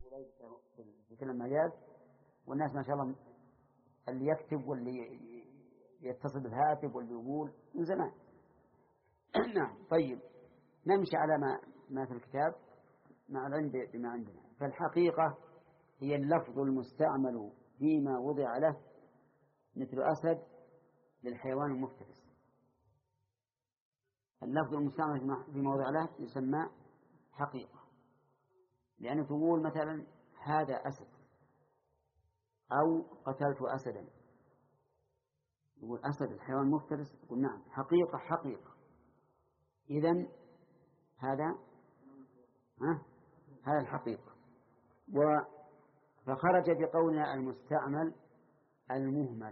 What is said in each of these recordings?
في كلام المجاز، والناس ما شاء الله اللي يكتب واللي يتصل بالهاتف واللي يقول من زمان. نعم. طيب نمشي على ما في الكتاب مع العلم بما عندنا. فالحقيقة هي اللفظ المستعمل فيما وضع له، مثل أسد للحيوان المفترس. اللفظ المستعمل فيما وضع له يسمى حقيقة، لأنه تقول مثلا هذا أسد أو قتلت أسدا، يقول أسد الحيوان المفترس، يقول نعم حقيقة حقيقة. إذن هذا الحقيقة. فخرج بقولنا المستعمل المهمل،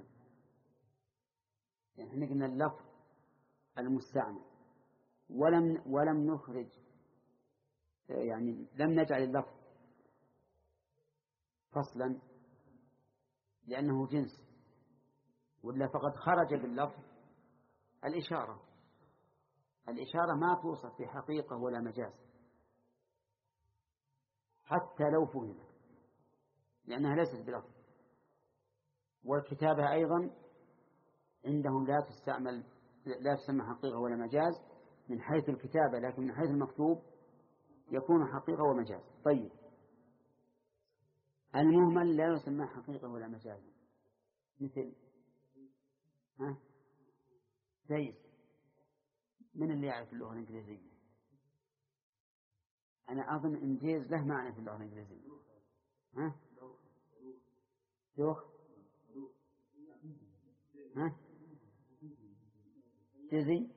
يعني احنا قلنا اللفظ المستعمل ولم نخرج، يعني لم نجعل اللفظ فصلا لأنه جنس، ولا فقد خرج باللفظ الإشارة ما توصف بحقيقة ولا مجاز حتى لو فهمت، لأنها ليست بلفظ. والكتابة أيضا عندهم لا تسمى حقيقة ولا مجاز من حيث الكتابة، لكن من حيث المكتوب يكون حقيقة ومجاز. طيب المهمل لا يسمى حقيقة ولا مجاز، مثل دايز. من اللي يعرف اللغة الإنجليزية؟ أنا أظن إن دايز له معنى في اللغة الإنجليزية. دوخ جزي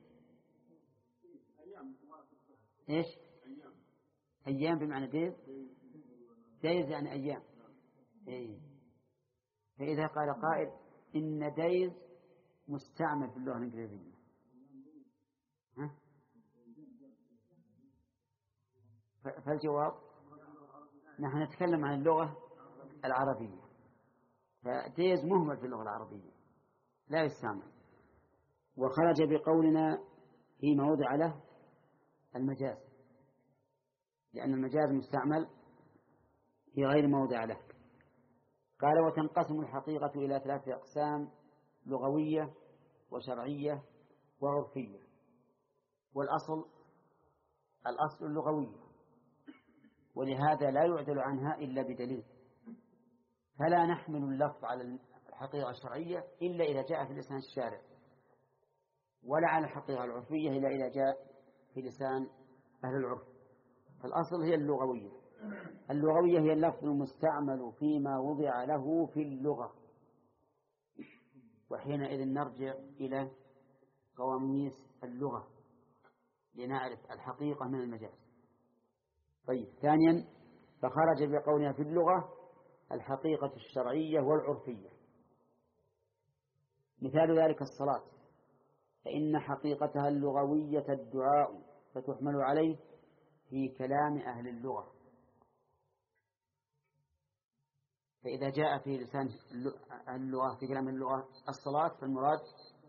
إيش؟ أيام بمعنى دايز يعني أيام. إيه. فإذا قال قائل إن دايز مستعمل في اللغة الإنجليزية، فالجواب نحن نتكلم عن اللغة العربية، فدايز مهمل في اللغة العربية لا يستعمل. وخرج بقولنا فيما وضع له المجاز، لأن المجاز مستعمل في غير موضع له. قال وتنقسم الحقيقة إلى 3 أقسام: لغوية وشرعية وعرفية. والأصل اللغوية، ولهذا لا يعدل عنها إلا بدليل، فلا نحمل اللفظ على الحقيقة الشرعية إلا إذا جاء في لسان الشارع، ولا على الحقيقة العرفية إلا إذا جاء في لسان أهل العرف. فالأصل هي اللغوية هي اللفظ المستعمل فيما وضع له في اللغة، وحينئذ نرجع إلى قواميس اللغة لنعرف الحقيقة من المجاز. طيب ثانيا، فخرج بقولنا في اللغة الحقيقة الشرعية والعرفية. مثال ذلك الصلاة، فإن حقيقتها اللغوية الدعاء، فتحمل عليه في كلام أهل اللغة. فإذا جاء في لسان اللغة في كلام اللغة الصلاة، فالمراد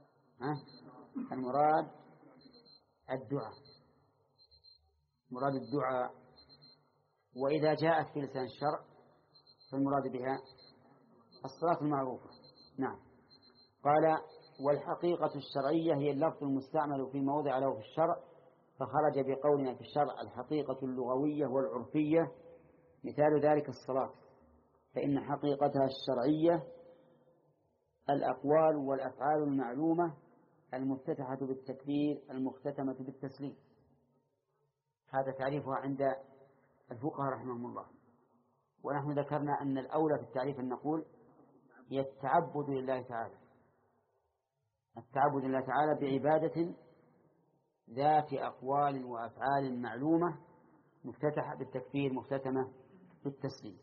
الدعاء، مراد الدعاء. وإذا جاءت في لسان الشرع فالمراد بها الصلاة المعروفة. نعم. قال والحقيقة الشرعية هي اللفظ المستعمل في موضع له في الشرع، فخرج بقولنا في الشرع الحقيقة اللغوية والعرفية. مثال ذلك الصلاة، فإن حقيقتها الشرعية الأقوال والأفعال المعلومة المفتتحة بالتكبير المختتمة بالتسليم. هذا تعريفها عند الفقهاء رحمهم الله. ونحن ذكرنا أن الأولى في التعريف أن نقول هي التعبد لله تعالى، التعبد لله تعالى بعبادة ذات أقوال وأفعال معلومة مفتتحة بالتكبير مختتمة بالتسليم.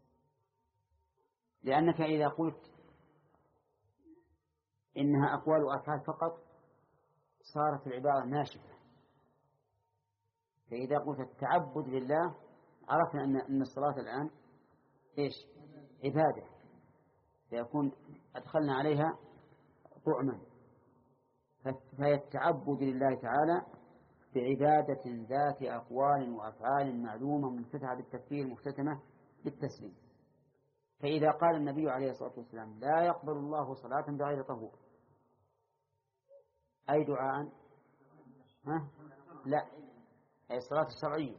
لأنك إذا قلت إنها أقوال وأفعال فقط صارت العبارة ناشفة، فإذا قلت التعبد لله عرفنا أن الصلاة الآن إيش؟ عبادة، فيكون أدخلنا عليها طعما. فهي التعبد لله تعالى بعبادة ذات أقوال وأفعال معلومة مفتتحة بالتكبير مختتمة بالتسليم. فإذا قال النبي عليه الصلاة والسلام لا يقبل الله صلاة بغير طهور، أي دعاء؟ لا، أي الصلاة الشرعية.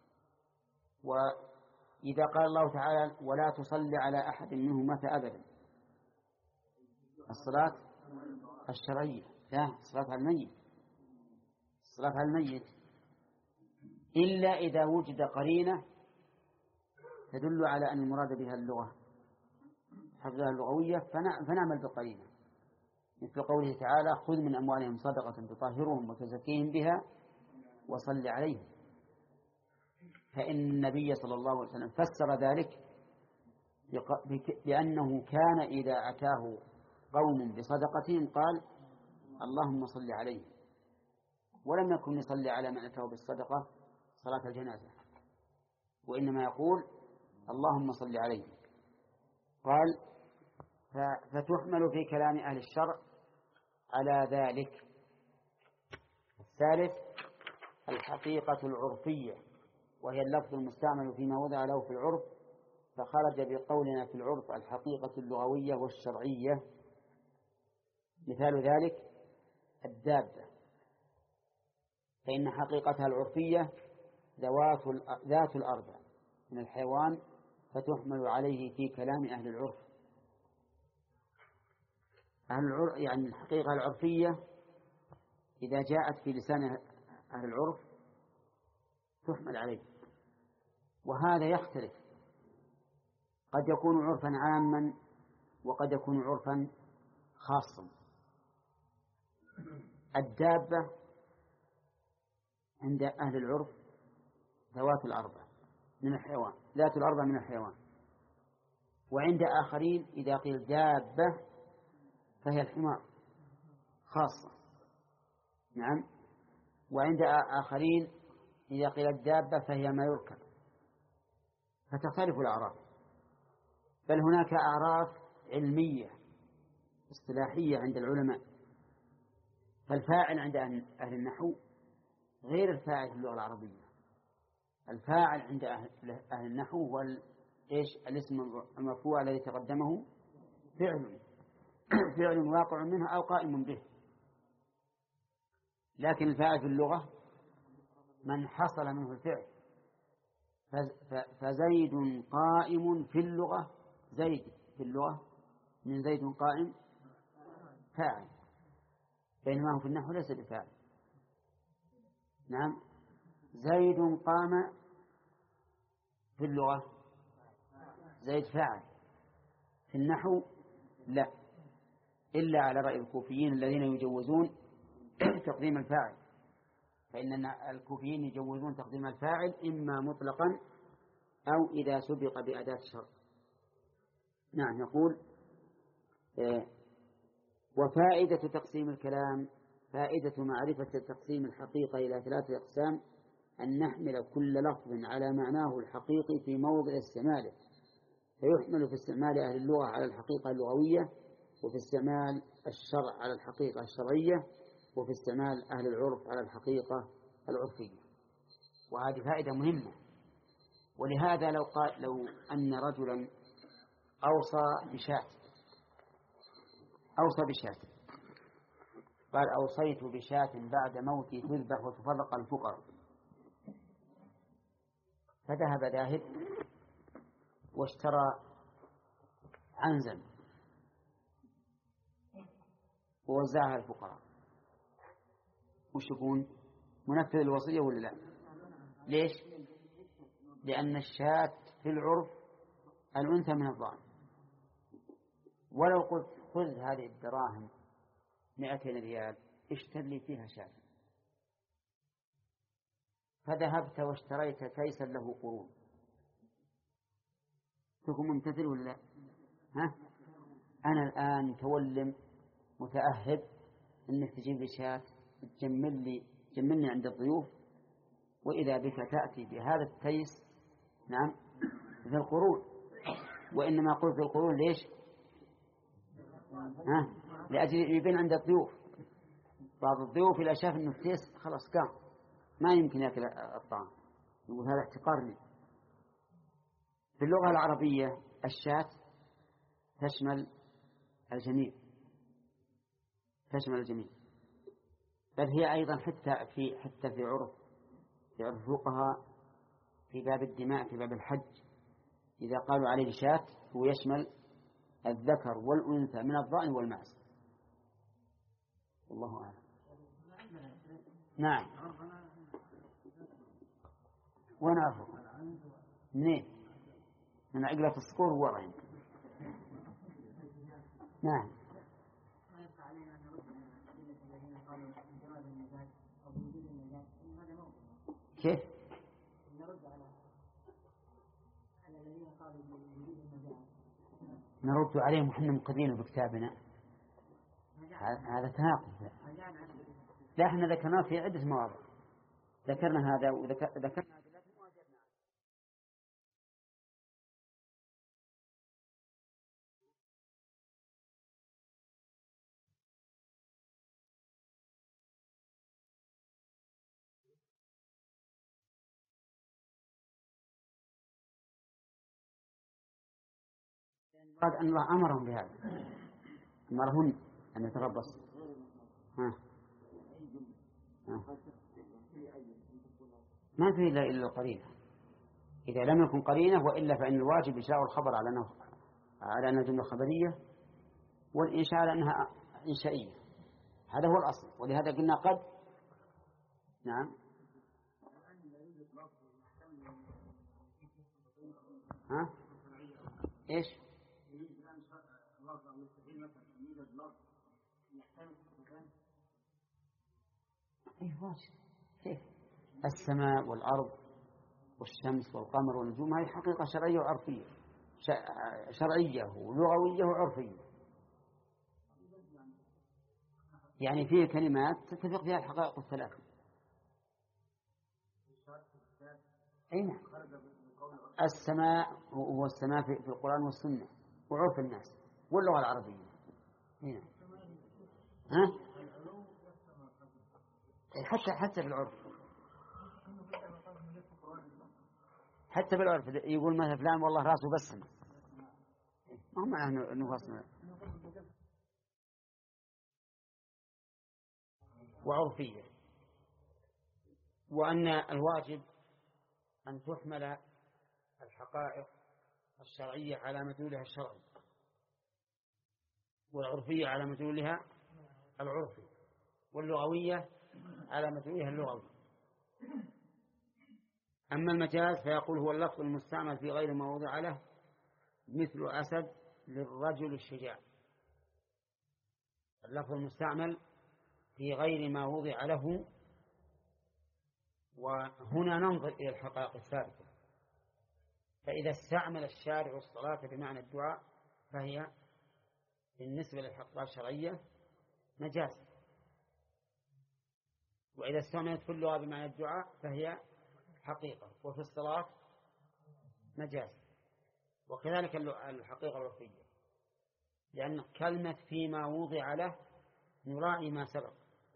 وإذا قال الله تعالى ولا تصلي على أحد منهم مات أبدا، الصلاة الشرعية، لا، الصلاة على الميت، الصلاة على الميت، إلا إذا وجد قرينة تدل على أن المراد بها اللغة حفظها اللغوية فنعمل بالقرينة، مثل قوله تعالى خذ من أموالهم صدقة تطهرهم وتزكيهم بها وصل عليهم. فإن النبي صلى الله عليه وسلم فسر ذلك بأنه كان إذا أتاه قوم بصدقتهم قال اللهم صل عليه، ولم يكن يصلي على من أتاه بالصدقة صلاة الجنازة، وإنما يقول اللهم صل عليه. قال فتحمل في كلام أهل الشرع على ذلك. الثالث الحقيقة العرفية، وهي اللفظ المستعمل فيما وضع له في العرف، فخرج بقولنا في العرف الحقيقة اللغوية والشرعية. مثال ذلك الدابة، فإن حقيقتها العرفية ذات الأربع من الحيوان، فتحمل عليه في كلام أهل العرف. يعني الحقيقة العرفية إذا جاءت في لسان أهل العرف تحمل عليه، وهذا يختلف، قد يكون عرفا عاما وقد يكون عرفا خاصا. الدابة عند أهل العرف ذوات الأربع من الحيوان، ذات الأربع من الحيوان، وعند آخرين إذا قيل دابة فهي الحمار خاصة، نعم، وعند آخرين إذا قيل الدابة فهي ما يركب، فتختلف الأعراف. بل هناك أعراف علمية اصطلاحية عند العلماء، فالفاعل عند أهل النحو غير الفاعل في اللغة العربية. الفاعل عند أهل النحو هو الاسم المرفوع الذي تقدمه فعل واقع منه أو قائم به، لكن الفاعل في اللغة من حصل منه الفعل. فزيد قائم في اللغة، زيد في اللغة من زيد قائم فاعل، بينما هو في النحو ليس بفاعل. نعم، زيد قام في اللغة زيد فاعل، في النحو لا، إلا على رأي الكوفيين الذين يجوزون تقديم الفاعل، فإن الكوفيين يجوزون تقديم الفاعل إما مطلقا أو إذا سبق بأداة الشرط. نعم، يقول وفائدة تقسيم الكلام، فائدة معرفة تقسيم الحقيقة إلى 3 أقسام: أن نحمل كل لفظ على معناه الحقيقي في موضع استعماله، فيحمل في استعمال أهل اللغة على الحقيقة اللغوية، وفي استعمال الشرع على الحقيقة الشرعية، وفي استعمال أهل العرف على الحقيقة العرفية. وهذه فائدة مهمة. ولهذا لو أن رجلا أوصى بشاة قال أوصيت بشاة بعد موتي تذبح وتفرق الفقراء، فذهب ذاهب واشترى عنزا ووزعها الفقراء، وش يكون؟ منفذ الوصية ولا لا؟ ليش؟ لأن الشاة في العرف الأنثى من الضأن، ولو قلت خذ هذه الدراهم 200 ريال اشتر لي فيها شاة، فذهبت واشتريت كيسا له قرون، تكون ممتثل ولا لا؟ أنا الآن متولم متأهب أنك تجيب لي شاة تجملني عند الضيوف، وإذا بك تأتي بهذا الكيس، نعم، في القرون. وإنما قلت في القرون ليش؟ لأجل يبين عند الضيوف، بعض الضيوف إذا شاف أنه الكيس خلاص قام ما يمكن يأكل الطعام، يقول هذا احتقار لي. في اللغة العربية الشاة تشمل الجميع، تشمل الجميع، بل هي أيضا حتى في عرف الفقهاء في باب الدماء في باب الحج إذا قالوا عليه شاة هو يشمل الذكر والأنثى من الضأن والمعز. والله أعلم. نعم. وأنا أعرف منين؟ من عقلة الصقور ورا. نعم. كيف؟ نرد عليهم وحنا مقرين بكتابنا. هذا تناقض. لا احنا ذكرناه في عدة مواضع، ذكرنا هذا وذكرنا قال أن الله أمرهم بهذا، أمرهن أن يتربص. ما فيه إلا القرينة، إذا لم يكن قرينة، وإلا فإن الواجب إنشاء الخبر على أنها جملة خبرية، والإنشاء على أنها إنشائية. هذا هو الأصل، ولهذا قلنا قد. نعم. ها؟ إيش؟ كيف؟ السماء والأرض والشمس والقمر والنجوم هذه حقيقة شرعية وعرفية، شرعية ولغوية وعرفية، يعني فيه كلمات تتفق فيها الحقائق الثلاثة. أين؟ السماء هو السماء في القرآن والسنة وعرف الناس واللغة العربية. هنا. ها؟ حتى في العرف، حتى بالعرف يقول مثلا فلان والله راسه بسم، ما هو معناه أنه راسه. وعرفية. وأن الواجب أن تحمل الحقائق الشرعية على مدلولها الشرعي، والعرفية على مدلولها العرفي، واللغوية على مدلولها اللغوي. أما المجاز فيقول هو اللفظ المستعمل في غير ما وضع له، مثل أسد للرجل الشجاع. اللفظ المستعمل في غير ما وضع له، وهنا ننظر إلى الحقائق الثابتة. فإذا استعمل الشارع الصلاة بمعنى الدعاء فهي بالنسبة للحقائق الشرعية مجاز، وإذا استعملت في اللغة بمعنى الدعاء فهي حقيقة، وفي الصلاة مجاز. وكذلك الحقيقة الوصفية، لأن كلمة فيما وضع له نراعي ما سبق.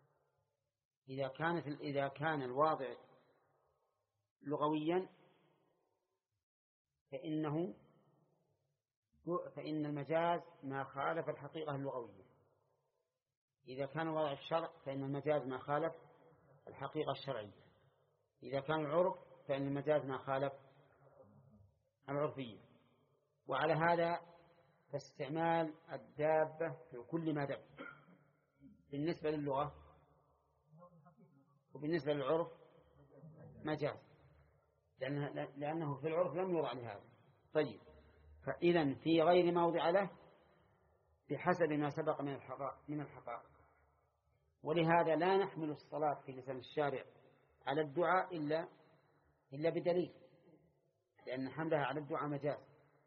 إذا كان الواضع لغويا فإن المجاز ما خالف الحقيقة اللغوية. إذا كان واضع الشرع فإن المجاز ما خالف الحقيقة الشرعية. إذا كان العرف فإن المجاز ما خالف العرفية. وعلى هذا فاستعمال الدابة في كل ما دب بالنسبة للغة وبالنسبة للعرف مجاز، لأنه في العرف لم يوضع لهذا. طيب، فإذا في غير ما وضع له بحسب ما سبق من الحقائق. ولهذا لا نحمل الصلاة في لسان الشارع على الدعاء إلا بدليل، لأن حملها على الدعاء مجاز.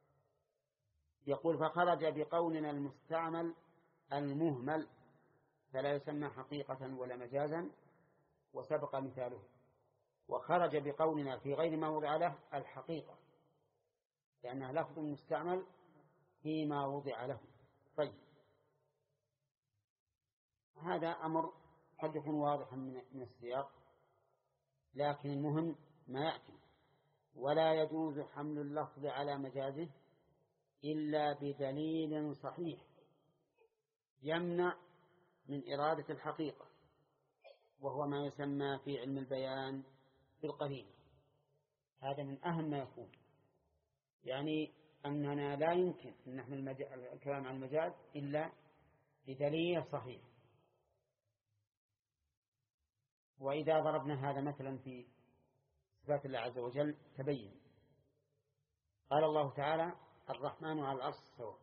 يقول فخرج بقولنا المستعمل المهمل فلا يسمى حقيقة ولا مجازا، وسبق مثاله. وخرج بقولنا في غير ما وضع له الحقيقة، لأنها لفظ مستعمل فيما وضع له. طيب، هذا أمر قد يكون واضحا من السياق، لكن المهم ما يأتي، ولا يجوز حمل اللفظ على مجازه إلا بدليل صحيح يمنع من إرادة الحقيقة، وهو ما يسمى في علم البيان بالقرينة. هذا من أهم ما يكون، يعني أننا لا يمكن أن نحمل الكلام عن المجاز إلا بدليل صحيح. وإذا ضربنا هذا مثلا في صفات الله عز وجل تبين. قال الله تعالى: الرحمن على العرش استوى.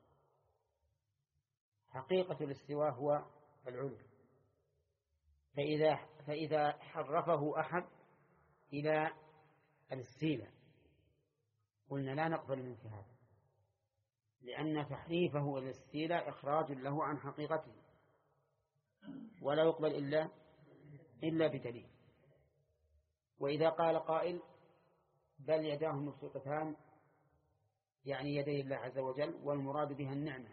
حقيقة الاستواء هو العلو، فإذا حرفه أحد إلى الاستيلاء قلنا لا نقبل منك هذا، لأن تحريفه إلى الاستيلاء إخراج له عن حقيقته، ولا يقبل إلا بدليل. وإذا قال قائل: بل يداه مبسوطتان، يعني يدي الله عز وجل والمراد بها النعمة،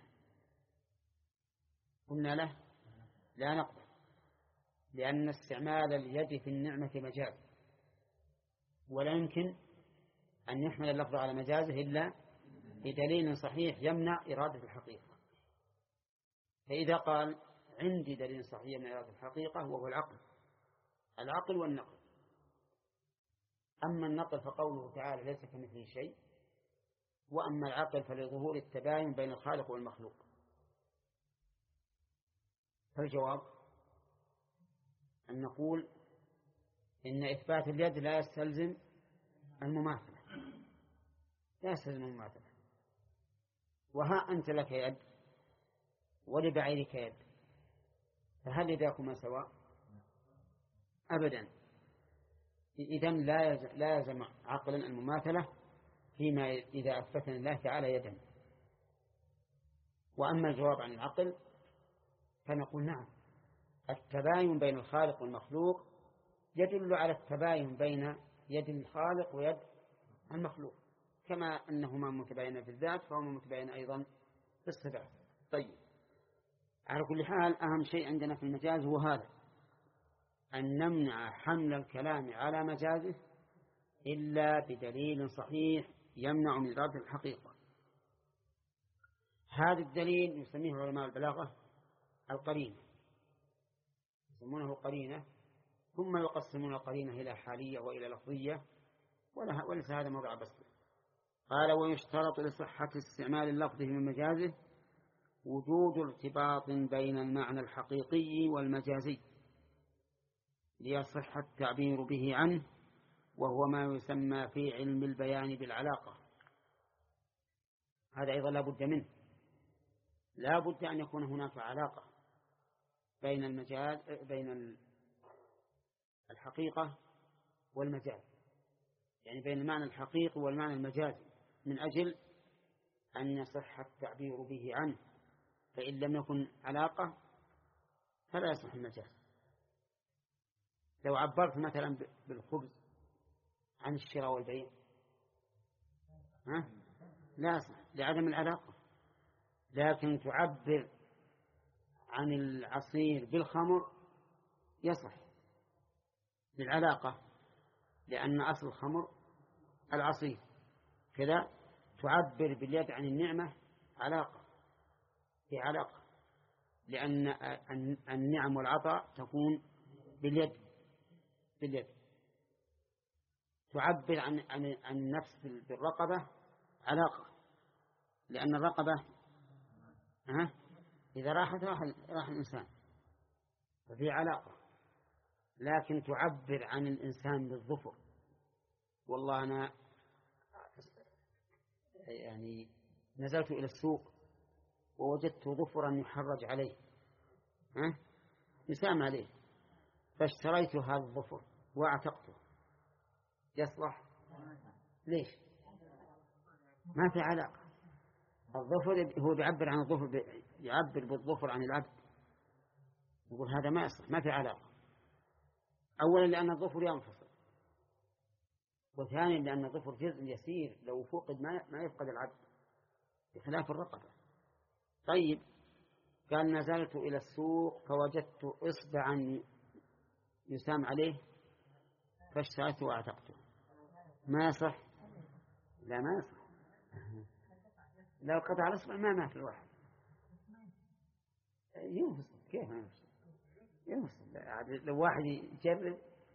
قلنا له لا نقبل، لأن استعمال اليد في النعمة مجاز، ولا يمكن أن يحمل اللفظ على مجازه إلا بدليل صحيح يمنع إرادة الحقيقة. فإذا قال: عندي دليل صحيح يمنع إرادة الحقيقة، وهو العقل والنقل. أما النقل فقوله تعالى: ليس كمثله شيء. وأما العقل فلظهور التباين بين الخالق والمخلوق. فالجواب أن نقول إن إثبات اليد لا يستلزم المماثلة، لا يستلزم المماثلة. وها أنت لك يد ولبعيرك يد، فهل يداكما سواء؟ أبدا. إذن لا يلزم عقلا المماثلة فيما إذا أثبتنا الله تعالى يدا. وأما الجواب عن العقل فنقول: نعم، التباين بين الخالق والمخلوق يدل على التباين بين يد الخالق ويد المخلوق، كما أنهما متباينان في الذات فهما متباينان أيضا في الصفات. طيب، على كل حال أهم شيء عندنا في المجاز هو هذا، أن نمنع حمل الكلام على مجازه إلا بدليل صحيح يمنع من إرادة الحقيقة. هذا الدليل يسميه علماء البلاغة القرينة، يسمونه قرينة، ثم يقسمون القرينة إلى حالية وإلى لفظية، وليس هذا موضع بس. قال: ويشترط لصحة استعمال اللفظ من مجازه وجود ارتباط بين المعنى الحقيقي والمجازي ليصح التعبير به عنه، وهو ما يسمى في علم البيان بالعلاقة. هذا أيضا لا بد منه، لا بد أن يكون هناك علاقة بين بين الحقيقة والمجاز، يعني بين المعنى الحقيقي والمعنى المجازي، من أجل أن يصح التعبير به عنه. فإن لم يكن علاقة فلا يصح المجاز. لو عبرت مثلا بالخبز عن الشراء والبيع لا يصح لعدم العلاقة، لكن تعبر عن العصير بالخمر يصح للعلاقة، لأن أصل الخمر العصير. كذا تعبر باليد عن النعمة علاقة، في علاقة، لأن النعم والعطاء تكون باليد. تعبر عن النفس بالرقبة علاقة، لأن الرقبة إذا راحت راح الإنسان، ففي علاقة. لكن تعبر عن الإنسان بالظفر. والله أنا يعني نزلت إلى السوق ووجدت ظفرا يحرج عليه، يسام عليه، فاشتريت هذا الظفر واعتقته، يصلح؟ ليش؟ ما في علاقة. الظفر هو يعبر عن الظفر، يعبر بالظفر عن العبد، يقول هذا ما يصلح، ما في علاقة. أولا لأن الظفر ينفصل، وثانيا لأن الظفر جزء يسير، لو فقد ما يفقد العبد، بخلاف الرقبة. طيب، قال: نزلت إلى السوق فوجدت إصبعا يسام عليه فاشتريته واعتقته، ما يصح؟ لا ما يصح. لو قطع الإصبع ما مات الواحد ينفصل. كيف ما ينفصل؟ ينفصل لو واحد يجرب.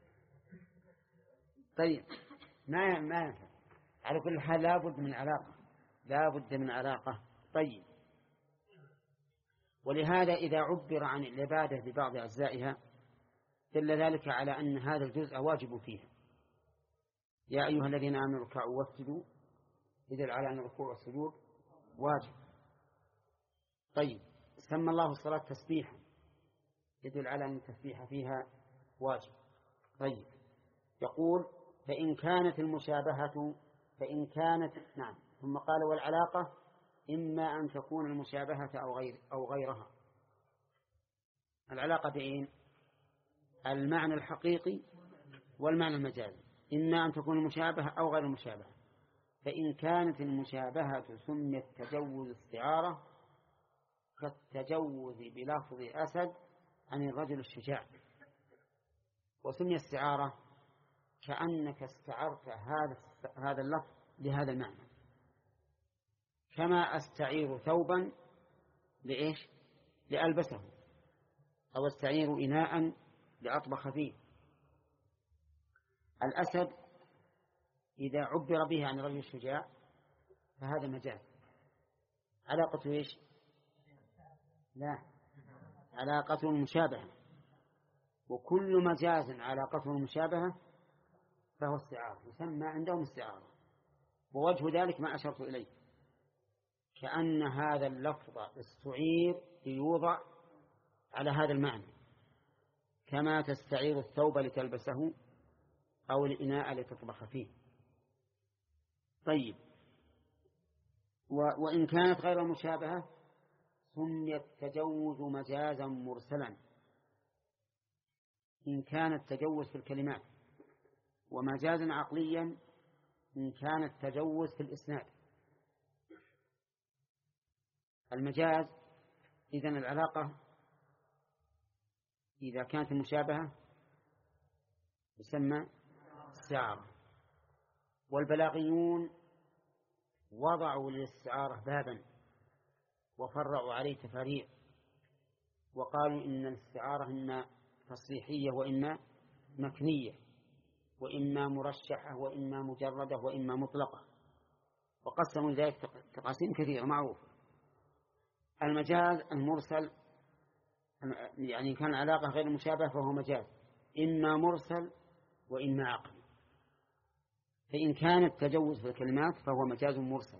طيب ما ينفع. على كل حال لابد من علاقة، لابد من علاقة. طيب، ولهذا إذا عبر عن العبادة ببعض أجزائها دل ذلك على أن هذا الجزء واجب فيها. يا أيها الذين آمنوا اركعوا واسجدوا، يدل على أن الركوع والسجود واجب. طيب، سمى الله الصلاة تسبيحا، يدل على أن التسبيح فيها واجب. طيب، يقول فإن كانت نعم. ثم قال والعلاقة إما أن تكون المشابهة أو غيرها. العلاقة بين المعنى الحقيقي والمعنى المجازي، إما أن تكون المشابهة أو غير المشابهة. فإن كانت المشابهة سميت تجوز استعارة كالتجوز بلفظ أسد عن الرجل الشجاع، وسمي استعارة كأنك استعرت هذا اللفظ لهذا المعنى، كما أستعير ثوبا لإيش؟ لألبسه، أو استعير إناء لأطبخ فيه. الأسد إذا عبر به عن الرجل الشجاع فهذا مجاز. علاقته إيش؟ لا، علاقته المشابهة، وكل مجاز علاقته المشابهة فهو استعارة، يسمى عندهم استعارة. ووجه ذلك ما أشرت إليه، كأن هذا اللفظ استعير ليوضع على هذا المعنى، كما تستعير الثوب لتلبسه أو الإناء لتطبخ فيه. طيب، وإن كانت غير مشابهة سميت تجوز مجازا مرسلا، إن كان التجوز في الكلمات، ومجازا عقليا إن كان التجوز في الإسناد. المجاز إذن العلاقة إذا كانت المشابهة يسمى استعارة. والبلاغيون وضعوا للاستعارة بابا وفرعوا عليه تفاريع، وقالوا إن الاستعارة إما تصريحية وإما مكنية، وإما مرشحة وإما مجردة وإما مطلقة، وقسموا ذلك تقاسيم كثيرة معروفة. المجاز المرسل يعني كان علاقة غير مشابهة فهو مجاز إما مرسل وإما عقلي. فإن كان التجوز في الكلمات فهو مجاز مرسل،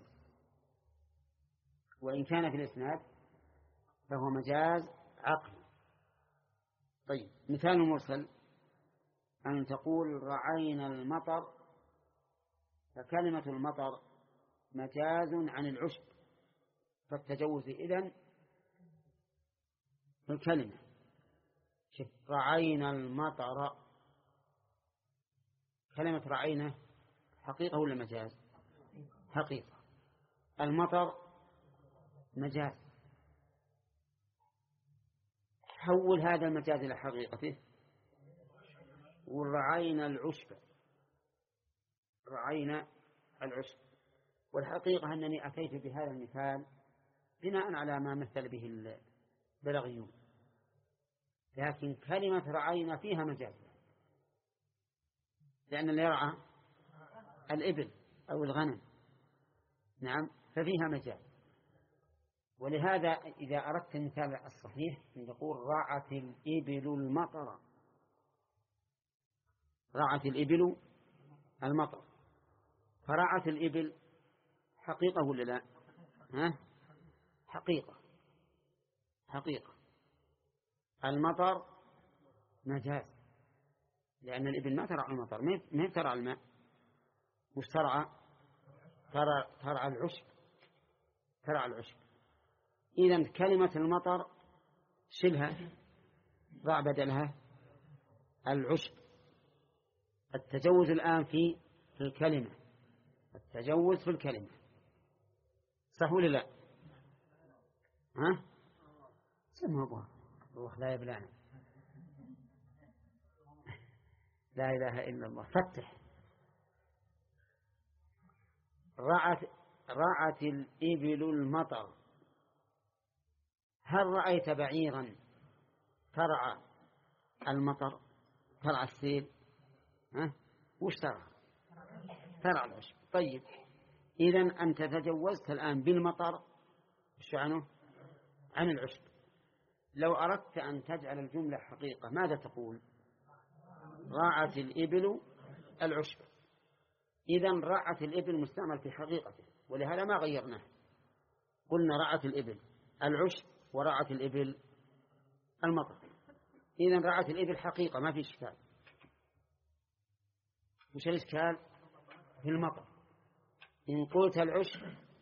وإن كان في الإسناد فهو مجاز عقلي. طيب، مثال المرسل أن تقول رعينا المطر، فكلمة المطر مجاز عن العشب، فالتجوز إذن في الكلمة. رعينا المطر، كلمة رعينا حقيقة ولا مجاز؟ حقيقة. المطر مجاز، حول هذا المجاز إلى حقيقته. ورعينا العشب، رعينا العشب، والحقيقة أنني أتيت بهذا المثال بناء على ما مثل به البلاغيون، لكن كلمة رعينا فيها مجاز، لأن اللي يرعى الإبل أو الغنم، نعم، ففيها مجاز. ولهذا إذا أردت المثال الصحيح نقول رعت الإبل المطر، رعت الإبل المطر. فرعت الإبل حقيقة ولا لا؟ حقيقة. المطر مجاز، لأن الإبل ما ترعى المطر، ما ترعى الماء، مش ترعى العشب. إذن كلمة المطر شلها، ضع بدلها العشب. التجوز الآن في الكلمة، التجوز في الكلمة، صح ولا لا؟ سمها أبوها الله لا يبلعنا. لا إله إلا الله. فتح. رعت الإبل المطر. هل رأيت بعيرا ترعى المطر، ترعى السيل؟ وش ترعى؟ ترعى العشب. طيب، إذن أنت تجوزت الآن بالمطر وش عنه؟ عن العشب. لو أردت أن تجعل الجملة حقيقة ماذا تقول؟ رعت الإبل العشب. إذن رعت الإبل مستعمل في حقيقته، ولهذا ما غيرناه، قلنا رعت الإبل العشب ورعت الإبل المطر. إذن رعت الإبل حقيقة ما في إشكال. وش الإشكال؟ في المطر. إن قلت العشب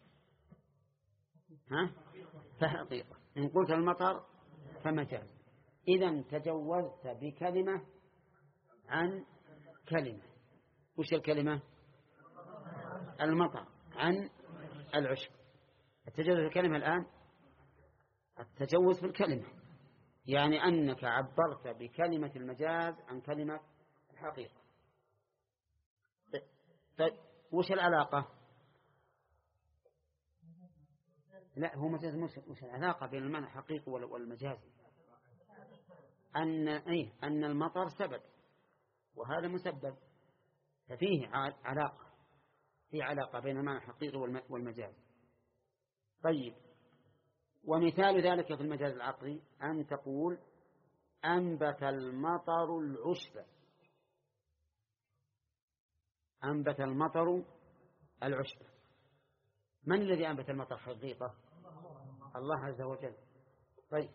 فحقيقة، إن قلت المطر فمجاز. إذن تجوزت بكلمة عن كلمة. وش الكلمة؟ المطر عن العشب. التجوز في الكلمة الآن التجوز في الكلمة، يعني أنك عبرت بكلمة المجاز عن كلمة الحقيقة. طيب وش العلاقة؟ لا، هو مجاز. مش العلاقة بين المعنى الحقيقي والمجاز؟ أن المطر سبب وهذا مسبب، ففيه علاقة، في علاقة بين المعنى الحقيقي والمجاز. طيب، ومثال ذلك في المجاز العقلي أن تقول أنبت المطر العشب. أنبت المطر العشب. من الذي أنبت المطر حقيقة؟ الله عز وجل. طيب،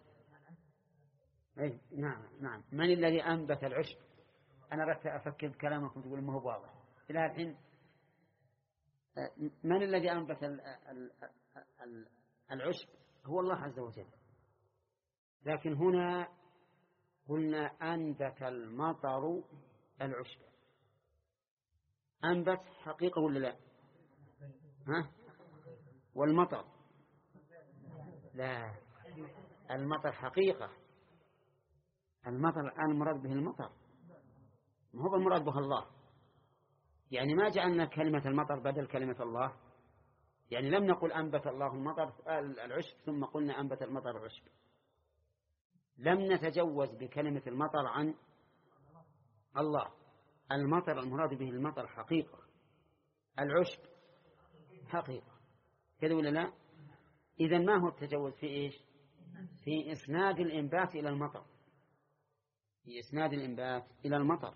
نعم. من الذي أنبت العشب؟ أنا بس أفكر بكلامكم تقول ما هو واضح إلى الحين. من الذي أنبت العشب؟ هو الله عز وجل. لكن هنا قلنا أنبت المطر العشب. أنبت حقيقة ولا لا؟ والمطر لا، المطر حقيقة. المطر الآن المراد به المطر، ما هو المراد به الله. يعني ما جعلنا كلمة المطر بدل كلمة الله، يعني لم نقل أنبت الله المطر العشب ثم قلنا أنبت المطر العشب. لم نتجوز بكلمة المطر عن الله. المطر المراد به المطر حقيقة، العشب حقيقة، كذا ولا لا؟ إذن ما هو التجوز في إيش؟ في إسناد الإنبات إلى المطر، في إسناد الإنبات إلى المطر،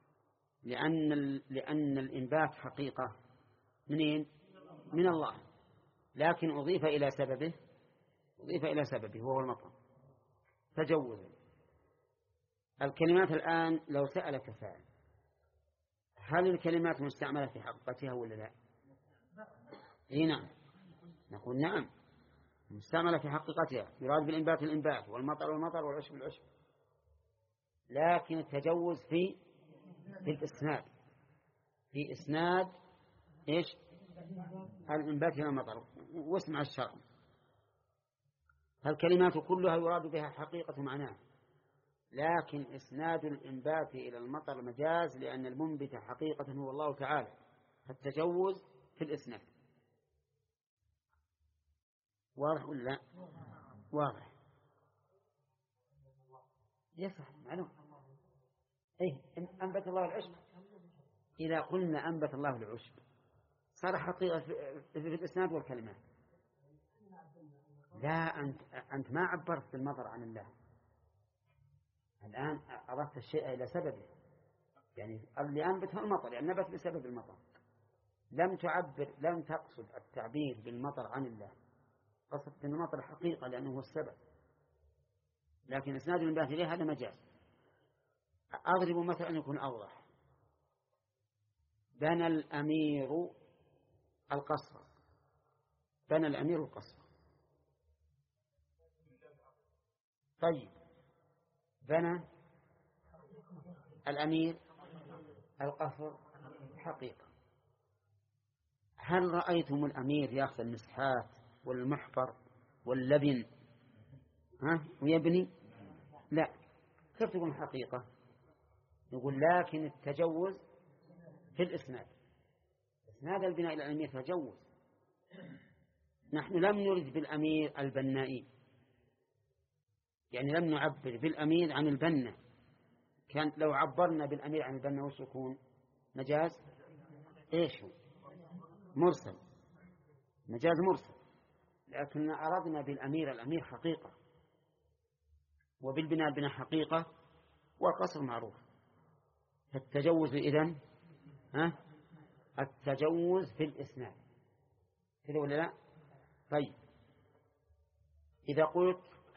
لأن الإنبات حقيقة منين؟ من الله، لكن أضيف إلى سببه وهو المطر تجوزا. الكلمات الآن لو سألك سائل هل الكلمات مستعملة في حقيقتها ولا لا؟ نعم، نقول نعم مستعملة في حقيقتها، يراد بالإنبات الإنبات والمطر والمطر والعشب العشب، لكن التجوز في الإسناد، في إسناد إيش؟ الإنبات إلى المطر. واسمع الشرع، الكلمات كلها يراد بها حقيقة معناها، لكن إسناد الإنبات إلى المطر مجاز، لأن المنبت حقيقة هو الله تعالى، فالتجوز في الإسناد. واضح ولا لا؟ واضح. يصح معلوم. أنبت الله العشب. إذا قلنا أنبت الله العشب صار حقيقة في الإسناد والكلمات. لا، أنت ما عبرت بالمطر عن الله، الآن أردت الشيء إلى سببه، يعني اللي أنبته المطر يعني نبت بسبب المطر. لم تقصد التعبير بالمطر عن الله، قصدت المطر حقيقة لأنه هو السبب، لكن إسناد الإنبات إليه هذا مجاز. أضرب مثلا أن يكون أوضح. بنى الأمير القصر. بنى الأمير القصر. طيب، بنى الأمير القصر حقيقة. هل رأيتم الأمير يأخذ المسحات والمحفر واللبن ويبني؟ لا. كيف تكون حقيقة؟ يقول لكن التجوز في الإسناد إسناد البناء إلى الأمير تجوز. نحن لم نرد بالأمير البنائي، يعني لم نعبر بالأمير عن البنا. كان لو عبرنا بالأمير عن البنا وش يكون؟ مجاز إيش هو؟ مرسل، مجاز مرسل. لكن أردنا بالأمير الأمير حقيقة، وبالبناء البناء حقيقة، والقصر معروف. فالتجوز إذن التجوز في الإسناد كذا ولا لا؟ طيب إذا قلت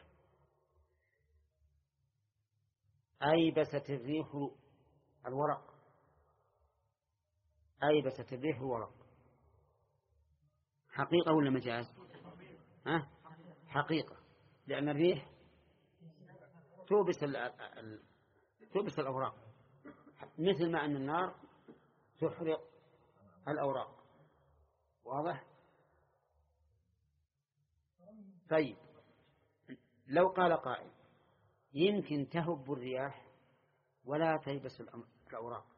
أيبست الريح الورق، أيبست الريح الورق، حقيقة ولا مجاز؟ حقيقة، لأن الريح توبس الأوراق، مثل ما أن النار تحرق الأوراق. واضح؟ طيب لو قال قائل يمكن تهب الرياح ولا تيبس الأوراق،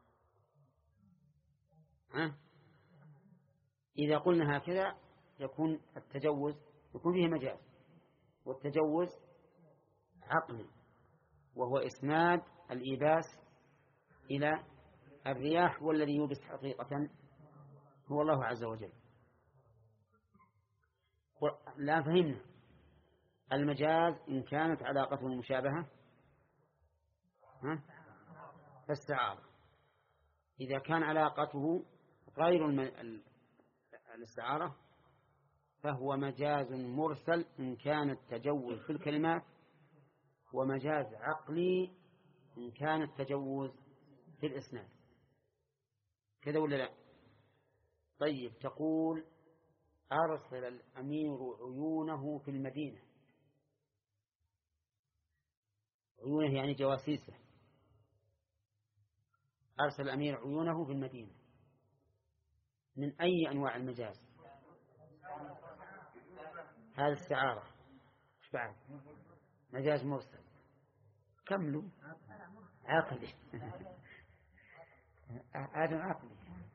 إذا قلنا هكذا يكون التجوز يكون فيه مجاز، والتجوز عقلي، وهو إسناد الإيباس إلى الرياح، والذي يوبس حقيقة هو الله عز وجل. لا فهمنا المجاز إن كانت علاقته المشابهة فاستعارة، إذا كان علاقته غير الاستعارة فهو مجاز مرسل إن كان التجوز في الكلمات، ومجاز عقلي إن كان التجوز في الإسناد. كذا ولا لا؟ طيب تقول أرسل الأمير عيونه في المدينة، عيونه يعني جواسيسه، أرسل الأمير عيونه في المدينة، من أي أنواع المجاز؟ هذا استعارة، إيش بعد؟ مجاز مرسل. كملوا. عقلي. هذا عقلي.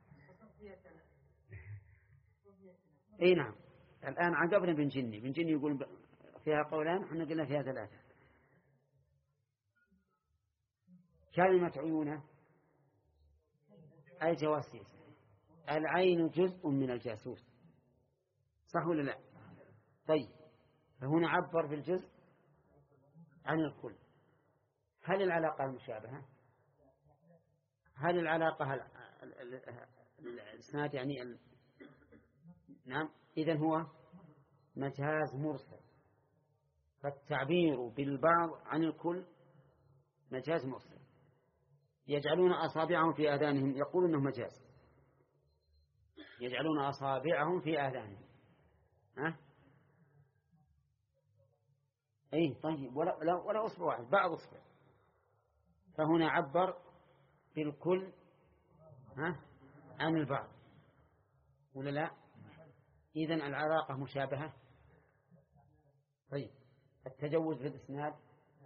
اي نعم. الآن عقبنا بن جني يقول فيها قولان، احنا قلنا فيها ثلاثة. كلمة عيونه أي جواسيس، العين جزء من الجاسوس، صح ولا لا؟ طيب فهنا عبر بالجزء عن الكل. هل العلاقة المشابهة؟ هل العلاقة الإسناد يعني نعم، إذن هو مجاز مرسل، فالتعبير بالبعض عن الكل مجاز مرسل. يجعلون أصابعهم في آذانهم، يقولون أنه مجاز، يجعلون أصابعهم في آذانهم. أي طيب، ولا أصبع واحد، بعض أصبع، فهنا عبر بالكل عن البعض ولا لا؟ إذن العلاقة مشابهة. طيب التجوز بالإسناد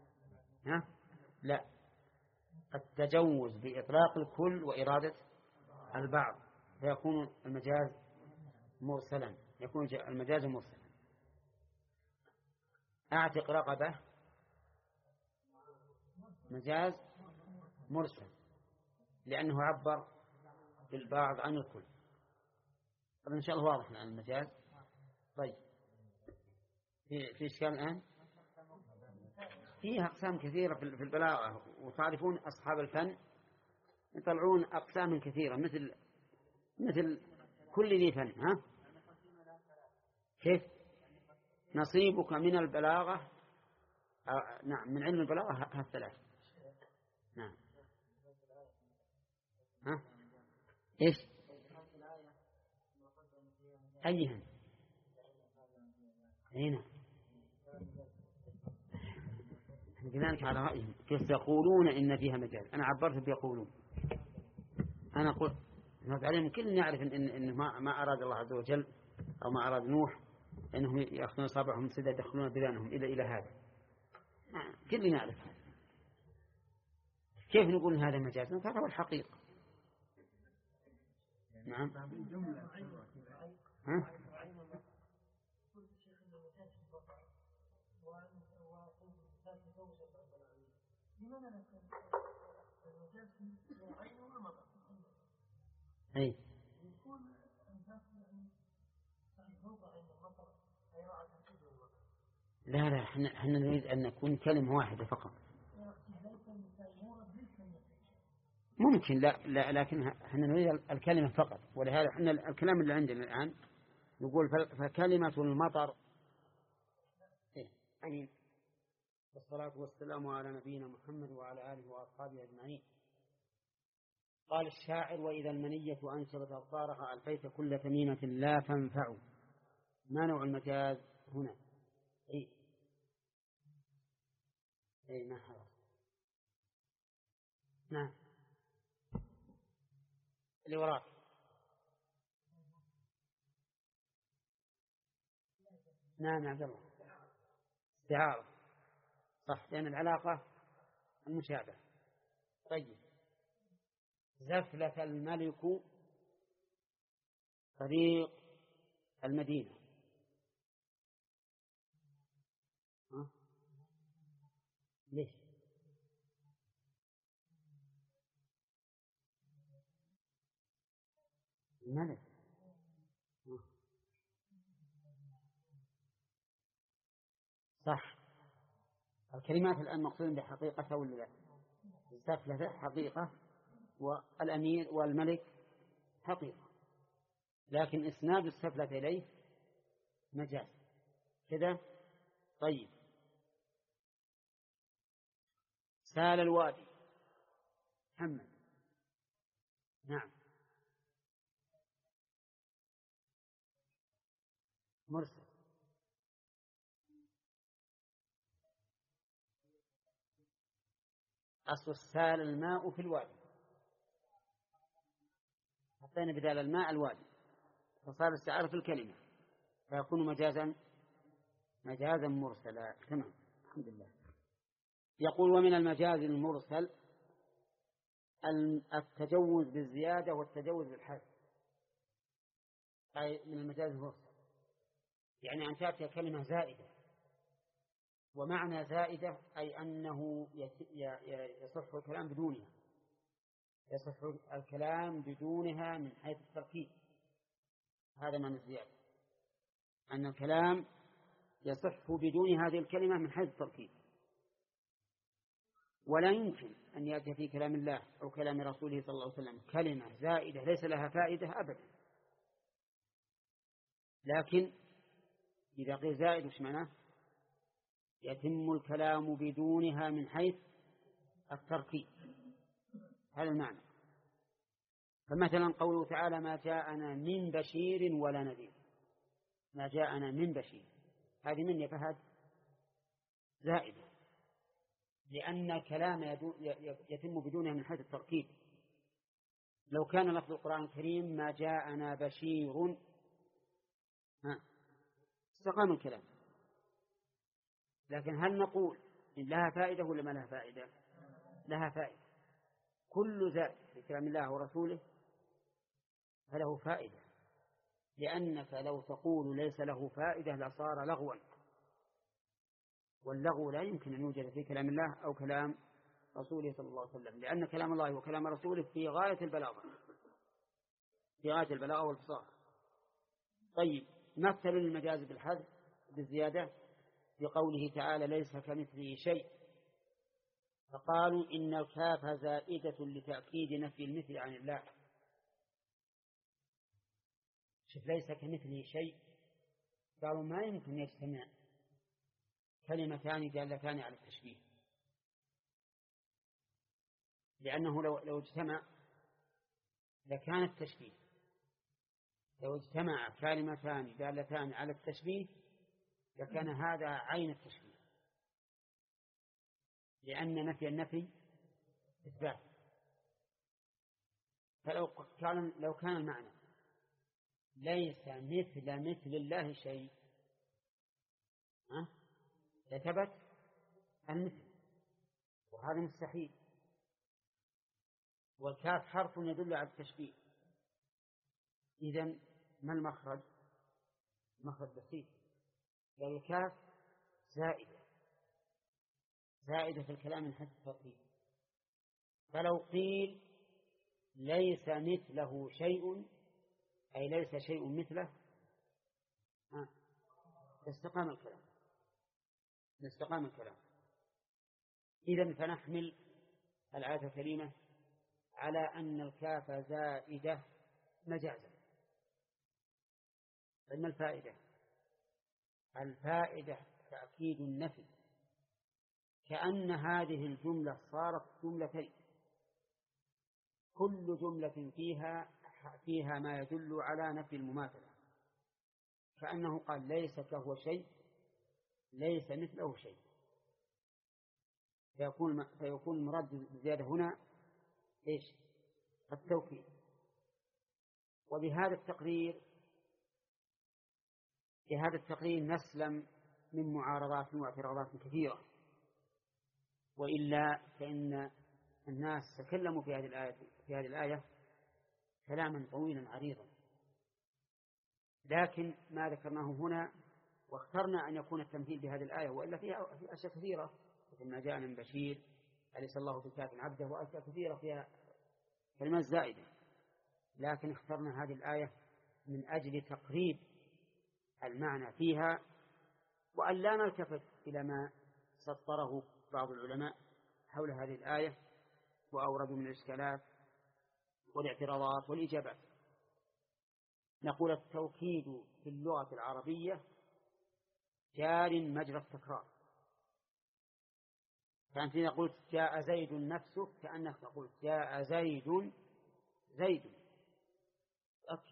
لا، التجوز بإطلاق الكل وإرادة البعض، فيكون المجاز مرسلا، يكون المجاز مرسلا. أعتق رقبة مجاز مرسل لأنه عبر بالبعض عن الكل. طب إن شاء الله واضح عن المجاز. طيب في إشكال الآن؟ فيها أقسام كثيرة في البلاغة، وتعرفون أصحاب الفن يطلعون أقسام كثيرة مثل كل ذي فن. كيف نصيبك من البلاغة؟ نعم، من علم البلاغة هالثلاث. نعم. إيش أيهن؟ هنا كذلك على رأيهم، كيف يقولون إن فيها مجاز. أنا عبرت بيقولون، أنا قلت عليهم كل يعرف إن ما أراد الله عز وجل أو ما أراد نوح أنهم يأخذون أصابعهم سدى يدخلون بلانهم إلى هذا، كل يعرف. كيف نقول هذا مجاز؟ هذا هو الحقيقة. نعم. ها؟ أي. لا لا، احنا نريد أن نكون كلمة واحدة فقط. ممكن، لا لكن احنا نريد الكلمة فقط، ولهذا احنا الكلام اللي عندنا الآن نقول فكلمة المطر. أمين. والصلاة والسلام على نبينا محمد وعلى آله وأصحابه أجمعين. قال الشاعر: وإذا المنية أنشبت أبصارها ألفيت كل تميمة لا تنفع. ما نوع المجاز هنا؟ ما حرص. نعم اللي وراك. نعم يا عبد الله، استعارة صح، لأن العلاقة المشابهة. طيب، زفلة الملك طريق المدينة. ليش؟ الملك. صح. الكلمات الآن مقصود بحقيقة ولا لا؟ زفلة حقيقة، والأمير والملك حقيقة، لكن إسناد السفلة إليه مجاز كذا. طيب، سال الوادي. محمد. نعم. مرسل. أصل سال الماء في الوادي، حطينا بدال الماء الوادي فصار استعارة في الكلمة فيكون مجازا مرسلا. تمام، الحمد لله. يقول: ومن المجاز المرسل التجوز بالزيادة والتجوز بالحذف. أي من المجاز المرسل يعني أن تأتي كلمة زائدة، ومعنى زائدة أي أنه يصح الكلام بدونها، يصح الكلام بدونها من حيث التركيب. هذا معنى الزيادة، أن الكلام يصح بدون هذه الكلمة من حيث التركيب. ولا يمكن أن يأتي في كلام الله أو كلام رسوله صلى الله عليه وسلم كلمة زائدة ليس لها فائدة أبدا. لكن إذا قيل زائد وش معناه؟ يتم الكلام بدونها من حيث التركيب، هذا المعنى. فمثلا قوله تعالى: ما جاءنا من بشير ولا نذير. ما جاءنا من بشير، هذه من يفهد زائدة، لأن الكلام يتم بدونها من حيث التركيب. لو كان لفظ القرآن الكريم ما جاءنا بشير استقام الكلام. لكن هل نقول إن لها فائدة ولا ما لها فائدة؟ لها فائدة. كل زائد في كلام الله ورسوله فله فائدة، لأنك لو تقول ليس له فائدة لصار لغوا، واللغو لا يمكن أن يوجد في كلام الله أو كلام رسوله صلى الله عليه وسلم، لأن كلام الله وكلام رسوله في غاية البلاغة، في غاية البلاغة والفصاحة. طيب، مثل المجاز بالحذف بالزيادة بقوله تعالى: ليس كمثله شيء، فقالوا إن الكاف زائدة لتأكيد نفي المثل عن الله. شوف، ليس كمثله شيء، قالوا ما يمكن يجتمع كلمتان دالتان على التشبيه، لأنه لو اجتمع لكان التشبيه. لو اجتمع كلمتان دالتان على التشبيه لكان هذا عين التشبيه، لأن نفي النفي إثبات. لو كان المعنى ليس مثل الله شيء لثبت المثل، وهذا مستحيل. والكاف حرف يدل على التشبيه، إذن ما المخرج؟ مخرج بسيط، لأن الكاف زائدة في الكلام من حيث الترتيب. فلو قيل ليس مثله شيء، أي ليس شيء مثله، لاستقام الكلام. إذن فنحمل الآية الكريمة على أن الكاف زائدة مجازا. فإن الفائدة تأكيد النفي، كأن هذه الجملة صارت جملتين، كل جملة فيها ما يدل على نفي المماثلة، كأنه قال ليس كهو شيء، ليس مثله شيء، فيكون المراد بالزيادة هنا إيش؟ التوكيد. وبهذا التقرير نسلم من معارضات واعتراضات كثيرة، وإلا فإن الناس تكلموا في هذه الآية كلاما طويلا عريضا، لكن ما ذكرناه هنا واخترنا أن يكون التمثيل بهذه الآية، وإلا فيها أشياء كثيرة مثل ما جاء من بشير أليس الله بكاف عبده، وأشياء كثيرة فيها كلمات زائدة، لكن اخترنا هذه الآية من أجل تقريب المعنى فيها، وأن لا نلتفت إلى ما سطره بعض العلماء حول هذه الآية وأوردوا من الإشكالات والاعتراضات والإجابات. نقول التوكيد في اللغة العربية جار مجرى التكرار. فأنت إذا قلت جاء زيد نفسه كأنك تقول جاء زيد أكثر.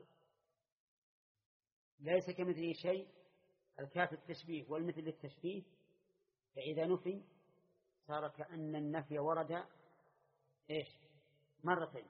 ليس كمثله شيء، الكاف التشبيه والمثل للتشبيه، فإذا نفي صار كأن النفي ورد إيش؟ مرتين،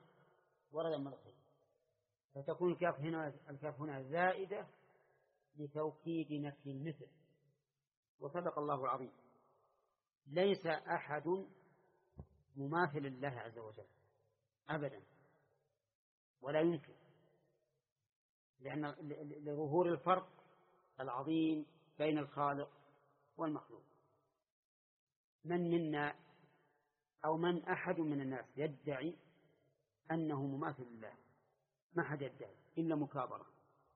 فتكون الكاف هنا زائدة لتوكيد نفي المثل. وصدق الله العظيم، ليس أحد مماثل لله عز وجل أبدا، ولا يمكن، لأن لظهور الفرق العظيم بين الخالق والمخلوق. من منا أو من أحد من الناس يدعي أنه مماثل لله؟ ما حد يدعي إلا مكابرة.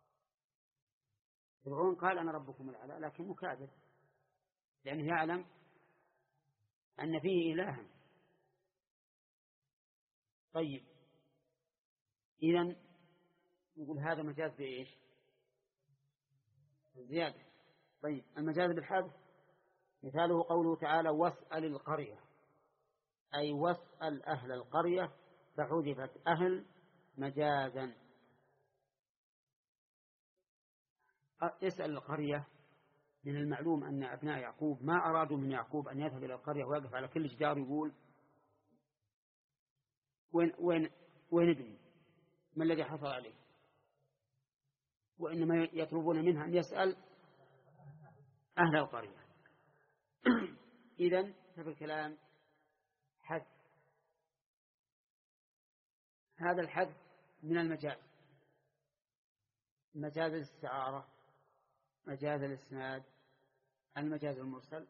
فرعون قال أنا ربكم الأعلى، لكن مكابر، لأنه يعلم أن فيه إلها. طيب، إذن نقول هذا مجاز بإيش؟ زيادة. طيب، المجاز بالحذف مثاله قوله تعالى واسأل القرية، أي واسأل أهل القرية، فحذفت أهل مجازا. اسأل القرية، من المعلوم أن أبناء يعقوب ما أرادوا من يعقوب أن يذهب إلى القرية ويقف على كل جدار يقول وين ابني، ما الذي حصل عليه، وإنما يطلبون منها أن يسأل أهل القرية. إذن ففي الكلام حذف، هذا الحذف من المجاز، مجاز الاستعارة، مجاز الإسناد، المجاز المرسل.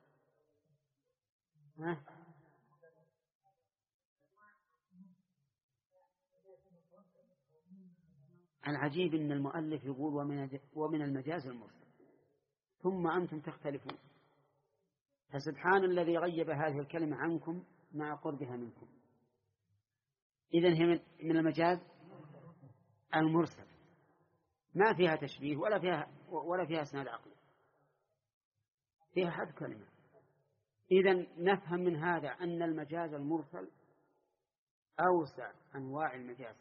العجيب أن المؤلف يقول ومن المجاز المرسل، ثم أنتم تختلفون، فسبحان الذي غيب هذه الكلمة عنكم مع قربها منكم. إذن هي من المجاز المرسل، ما فيها تشبيه ولا فيها اسناد عقلي، فيها حذف كلمة. إذن نفهم من هذا أن المجاز المرسل أوسع أنواع المجاز،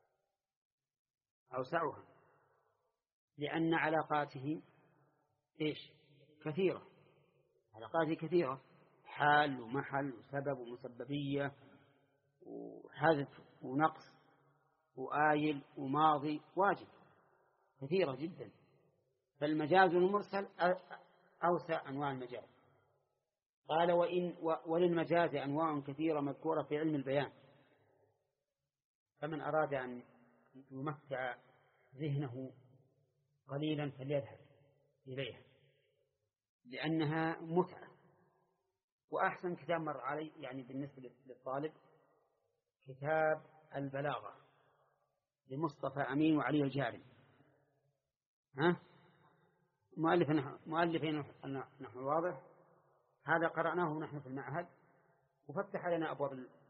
أوسعها، لأن علاقاته إيش؟ كثيرة، علاقاته كثيرة، حال ومحل وسبب ومسببية وحذف ونقص وآيل وماضي واجب، كثيرة جدا. فالمجاز المرسل أوسع أنواع المجاز. قال وللمجاز أنواع كثيرة مذكورة في علم البيان، فمن أراد أن يمتع ذهنه قليلا فليذهب إليها لأنها متعة. وأحسن كتاب مر علي يعني بالنسبة للطالب كتاب البلاغة لمصطفى أمين وعلي الجاري، مؤلفين نحو واضح. هذا قرأناه نحن في المعهد وفتح لنا أبواب